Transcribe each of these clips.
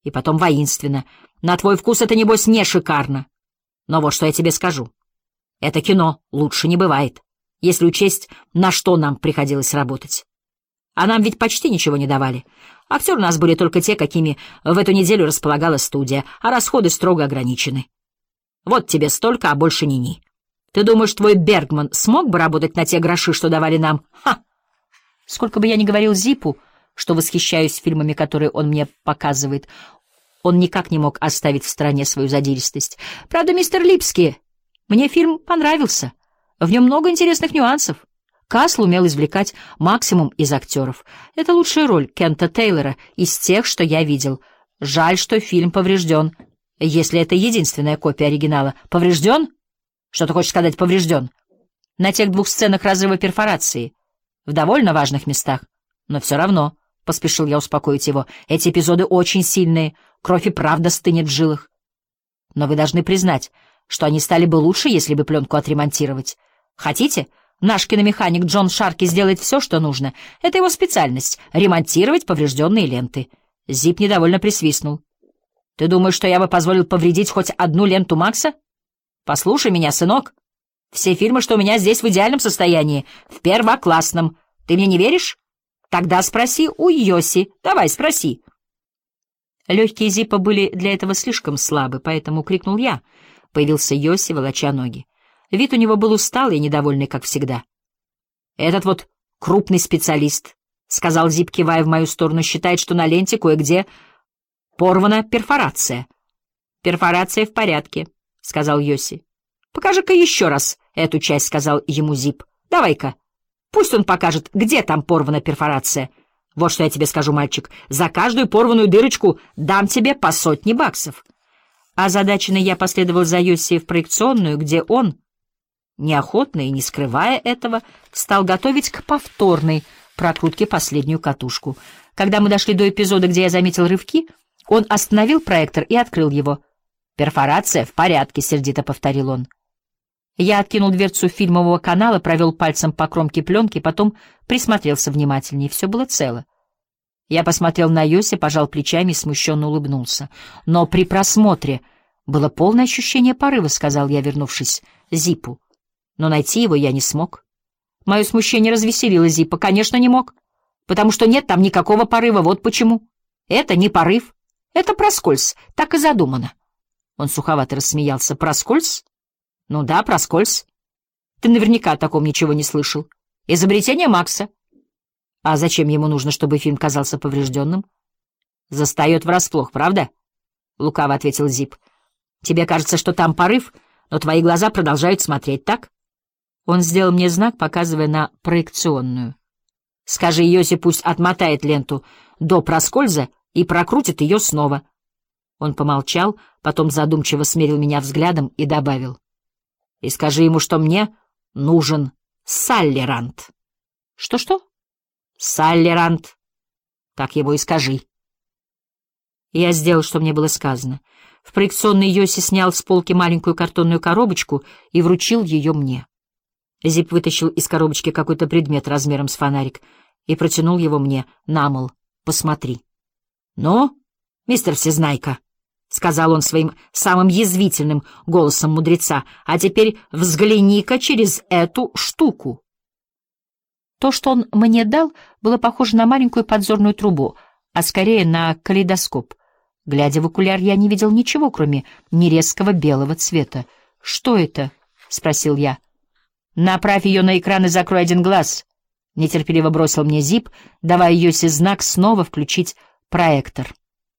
И потом воинственно. На твой вкус это, небось, не шикарно. Но вот что я тебе скажу. Это кино лучше не бывает, если учесть, на что нам приходилось работать. А нам ведь почти ничего не давали. Актеры у нас были только те, какими в эту неделю располагала студия, а расходы строго ограничены. Вот тебе столько, а больше ни-ни. Ты думаешь, твой Бергман смог бы работать на те гроши, что давали нам? Ха! Сколько бы я ни говорил Зипу, что восхищаюсь фильмами, которые он мне показывает, он никак не мог оставить в стороне свою задиристость. Правда, мистер Липский, мне фильм понравился. В нем много интересных нюансов. Касл умел извлекать максимум из актеров. Это лучшая роль Кента Тейлора из тех, что я видел. Жаль, что фильм поврежден. Если это единственная копия оригинала. Поврежден? Что ты хочешь сказать «поврежден»? На тех 2 сценах разрыва перфорации. В довольно важных местах. Но все равно, — поспешил я успокоить его, — эти эпизоды очень сильные. Кровь и правда стынет в жилах. Но вы должны признать, что они стали бы лучше, если бы пленку отремонтировать. Хотите? Наш киномеханик Джон Шарки сделает все, что нужно. Это его специальность — ремонтировать поврежденные ленты. Зип недовольно присвистнул. Ты думаешь, что я бы позволил повредить хоть одну ленту Макса? Послушай меня, сынок. Все фильмы, что у меня здесь в идеальном состоянии, в первоклассном. Ты мне не веришь? Тогда спроси у Йоси. Давай, спроси. Легкие Зипа были для этого слишком слабы, поэтому крикнул я. Появился Йоси, волоча ноги. Вид у него был усталый и недовольный, как всегда. «Этот вот крупный специалист», — сказал Зип, кивая в мою сторону, — «считает, что на ленте кое-где порвана перфорация». «Перфорация в порядке», — сказал Йоси. «Покажи-ка еще раз эту часть», — сказал ему Зип. «Давай-ка. Пусть он покажет, где там порвана перфорация. Вот что я тебе скажу, мальчик. За каждую порванную дырочку дам тебе по $100. Озадаченный я последовал за Йоси в проекционную, где он, неохотно и не скрывая этого, стал готовить к повторной прокрутке последнюю катушку. Когда мы дошли до эпизода, где я заметил рывки, он остановил проектор и открыл его. «Перфорация в порядке», — сердито повторил он. Я откинул дверцу фильмового канала, провел пальцем по кромке пленки, потом присмотрелся внимательнее. Все было цело. Я посмотрел на Йоси, пожал плечами и смущенно улыбнулся. Но при просмотре было полное ощущение порыва, — сказал я, вернувшись Зипу. Но найти его я не смог. Мое смущение развеселило Зипа. Конечно, не мог. Потому что нет там никакого порыва. Вот почему. Это не порыв. Это проскользь. Так и задумано. Он суховато рассмеялся. Проскользь? Ну да, проскользь. Ты наверняка о таком ничего не слышал. Изобретение Макса. А зачем ему нужно, чтобы фильм казался поврежденным? Застает врасплох, правда? Лукаво ответил Зип. Тебе кажется, что там порыв, но твои глаза продолжают смотреть, так? Он сделал мне знак, показывая на проекционную. Скажи Йоси, пусть отмотает ленту до проскольза и прокрутит ее снова. Он помолчал, потом задумчиво смерил меня взглядом и добавил. И скажи ему, что мне нужен Саллерант. Что-что? Саллерант. Так его и скажи. Я сделал, что мне было сказано. В проекционной Йоси снял с полки маленькую картонную коробочку и вручил ее мне. Зип вытащил из коробочки какой-то предмет размером с фонарик и протянул его мне на, мол, посмотри. — Ну, мистер Всезнайка, — сказал он своим самым язвительным голосом мудреца, — а теперь взгляни-ка через эту штуку. То, что он мне дал, было похоже на маленькую подзорную трубу, а скорее на калейдоскоп. Глядя в окуляр, я не видел ничего, кроме нерезкого белого цвета. — Что это? — спросил я. — Направь ее на экран и закрой один глаз, — нетерпеливо бросил мне Зип, давая Йоси знак снова включить проектор.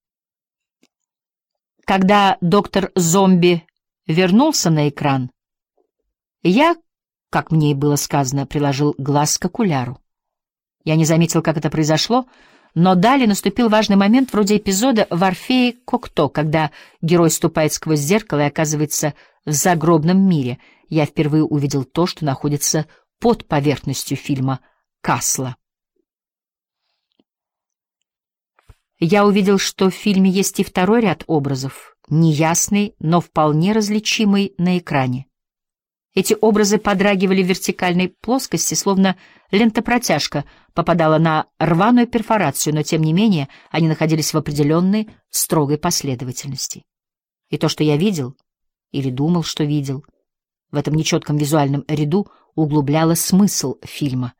Когда доктор Зомби вернулся на экран, я, как мне и было сказано, приложил глаз к окуляру. Я не заметил, как это произошло, но далее наступил важный момент вроде эпизода в «Орфее Кокто», когда герой ступает сквозь зеркало и оказывается в загробном мире. Я впервые увидел то, что находится под поверхностью фильма Касла. Я увидел, что в фильме есть и второй ряд образов, неясный, но вполне различимый на экране. Эти образы подрагивали в вертикальной плоскости, словно лента-протяжка попадала на рваную перфорацию, но, тем не менее, они находились в определенной строгой последовательности. И то, что я видел, или думал, что видел, в этом нечетком визуальном ряду углубляло смысл фильма.